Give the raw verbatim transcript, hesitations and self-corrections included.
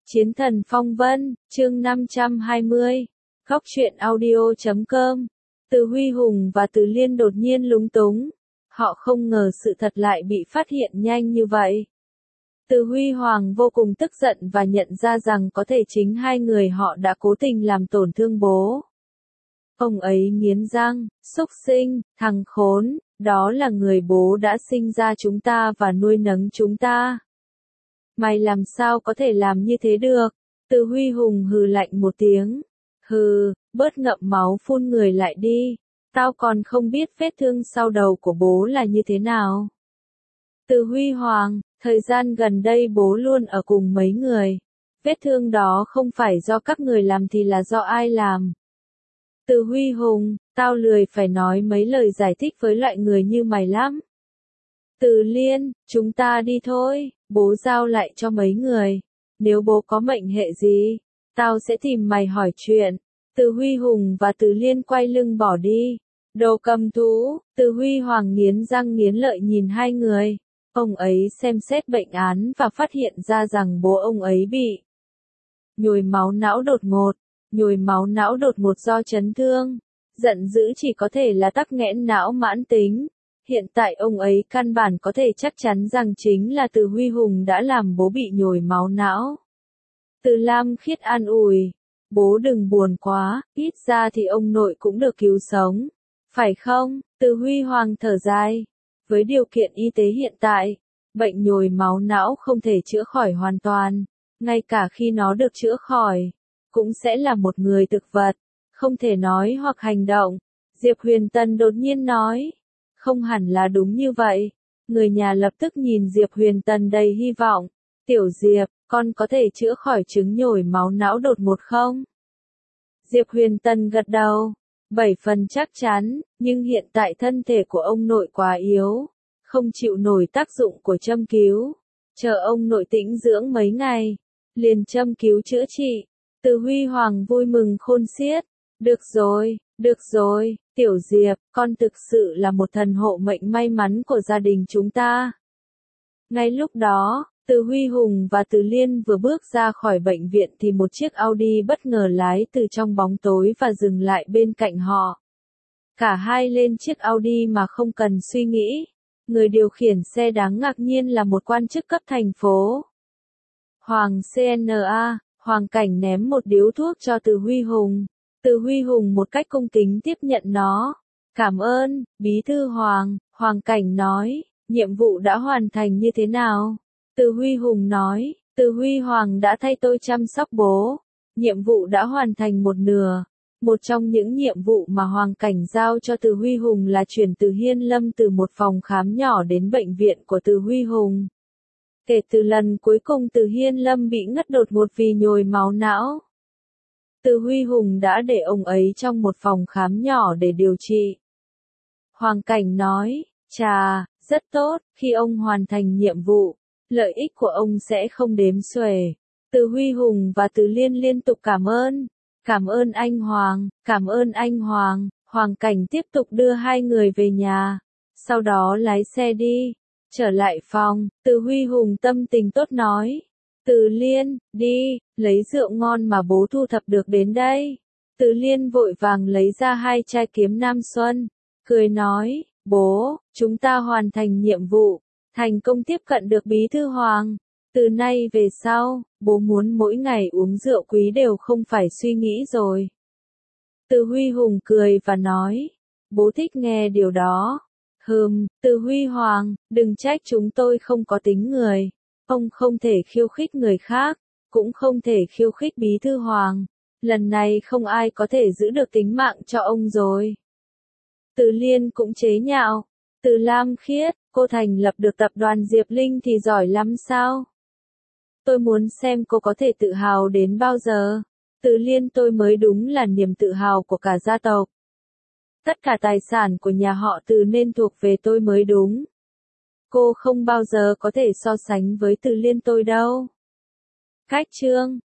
Chiến thần phong vân, chương năm trăm hai mươi. Góc truyện audio chấm com. Từ Huy Hùng và Từ Liên đột nhiên lúng túng. Họ không ngờ sự thật lại bị phát hiện nhanh như vậy. Từ Huy Hoàng vô cùng tức giận và nhận ra rằng có thể chính hai người họ đã cố tình làm tổn thương bố. Ông ấy nghiến răng, xúc sinh, thằng khốn, đó là người bố đã sinh ra chúng ta và nuôi nấng chúng ta. Mày làm sao có thể làm như thế được? Từ Huy Hùng hừ lạnh một tiếng. Hừ, bớt ngậm máu phun người lại đi. Tao còn không biết vết thương sau đầu của bố là như thế nào. Từ Huy Hoàng, thời gian gần đây bố luôn ở cùng mấy người. Vết thương đó không phải do các người làm thì là do ai làm? Từ Huy Hùng, tao lười phải nói mấy lời giải thích với loại người như mày lắm. Từ Liên, chúng ta đi thôi, bố giao lại cho mấy người. Nếu bố có mệnh hệ gì, tao sẽ tìm mày hỏi chuyện. Từ Huy Hùng và Từ Liên quay lưng bỏ đi. Đồ cầm thú, Từ Huy Hoàng nghiến răng nghiến lợi nhìn hai người. Ông ấy xem xét bệnh án và phát hiện ra rằng bố ông ấy bị nhồi máu não đột ngột. Nhồi máu não đột ngột do chấn thương. Giận dữ chỉ có thể là tắc nghẽn não mãn tính. Hiện tại ông ấy căn bản có thể chắc chắn rằng chính là Từ Huy Hùng đã làm bố bị nhồi máu não. Từ Lam Khiết an ủi, bố đừng buồn quá, ít ra thì ông nội cũng được cứu sống. Phải không? Từ Huy Hoàng thở dài. Với điều kiện y tế hiện tại, bệnh nhồi máu não không thể chữa khỏi hoàn toàn. Ngay cả khi nó được chữa khỏi, cũng sẽ là một người thực vật, không thể nói hoặc hành động. Diệp Huyền Tân đột nhiên nói. Không hẳn là đúng như vậy. Người nhà lập tức nhìn Diệp Huyền Tân đầy hy vọng. Tiểu Diệp, con có thể chữa khỏi chứng nhồi máu não đột ngột không? Diệp Huyền Tân gật đầu. Bảy phần chắc chắn, nhưng hiện tại thân thể của ông nội quá yếu. Không chịu nổi tác dụng của châm cứu. Chờ ông nội tĩnh dưỡng mấy ngày. Liền châm cứu chữa trị. Từ Huy Hoàng vui mừng khôn xiết. Được rồi, được rồi, Tiểu Diệp, con thực sự là một thần hộ mệnh may mắn của gia đình chúng ta. Ngay lúc đó, Từ Huy Hùng và Từ Liên vừa bước ra khỏi bệnh viện thì một chiếc Audi bất ngờ lái từ trong bóng tối và dừng lại bên cạnh họ. Cả hai lên chiếc Audi mà không cần suy nghĩ. Người điều khiển xe đáng ngạc nhiên là một quan chức cấp thành phố. Hoàng xê en a, Hoàng Cảnh ném một điếu thuốc cho Từ Huy Hùng. Từ Huy Hùng một cách cung kính tiếp nhận nó. Cảm ơn, Bí thư Hoàng, Hoàng Cảnh nói, nhiệm vụ đã hoàn thành như thế nào? Từ Huy Hùng nói, Từ Huy Hoàng đã thay tôi chăm sóc bố. Nhiệm vụ đã hoàn thành một nửa. Một trong những nhiệm vụ mà Hoàng Cảnh giao cho Từ Huy Hùng là chuyển Từ Hiên Lâm từ một phòng khám nhỏ đến bệnh viện của Từ Huy Hùng. Kể từ lần cuối cùng Từ Hiên Lâm bị ngất đột ngột vì nhồi máu não, Từ Huy Hùng đã để ông ấy trong một phòng khám nhỏ để điều trị. Hoàng Cảnh nói, chà, rất tốt, khi ông hoàn thành nhiệm vụ, lợi ích của ông sẽ không đếm xuể. Từ Huy Hùng và Từ Liên liên tục cảm ơn. Cảm ơn anh Hoàng, cảm ơn anh Hoàng. Hoàng Cảnh tiếp tục đưa hai người về nhà. Sau đó lái xe đi. Trở lại phòng, Từ Huy Hùng tâm tình tốt nói. Từ Liên, đi, lấy rượu ngon mà bố thu thập được đến đây. Từ Liên vội vàng lấy ra hai chai kiếm Nam Xuân. Cười nói, bố, chúng ta hoàn thành nhiệm vụ. Thành công tiếp cận được Bí thư Hoàng. Từ nay về sau, bố muốn mỗi ngày uống rượu quý đều không phải suy nghĩ rồi. Từ Huy Hùng cười và nói, bố thích nghe điều đó. Hừm, Từ Huy Hoàng, đừng trách chúng tôi không có tính người. Ông không thể khiêu khích người khác, cũng không thể khiêu khích Bí thư Hoàng. Lần này không ai có thể giữ được tính mạng cho ông rồi. Từ Liên cũng chế nhạo. Từ Lam Khiết, cô thành lập được tập đoàn Diệp Linh thì giỏi lắm sao? Tôi muốn xem cô có thể tự hào đến bao giờ. Từ Liên tôi mới đúng là niềm tự hào của cả gia tộc. Tất cả tài sản của nhà họ Từ nên thuộc về tôi mới đúng. Cô không bao giờ có thể so sánh với Từ Liên tôi đâu. Cách chương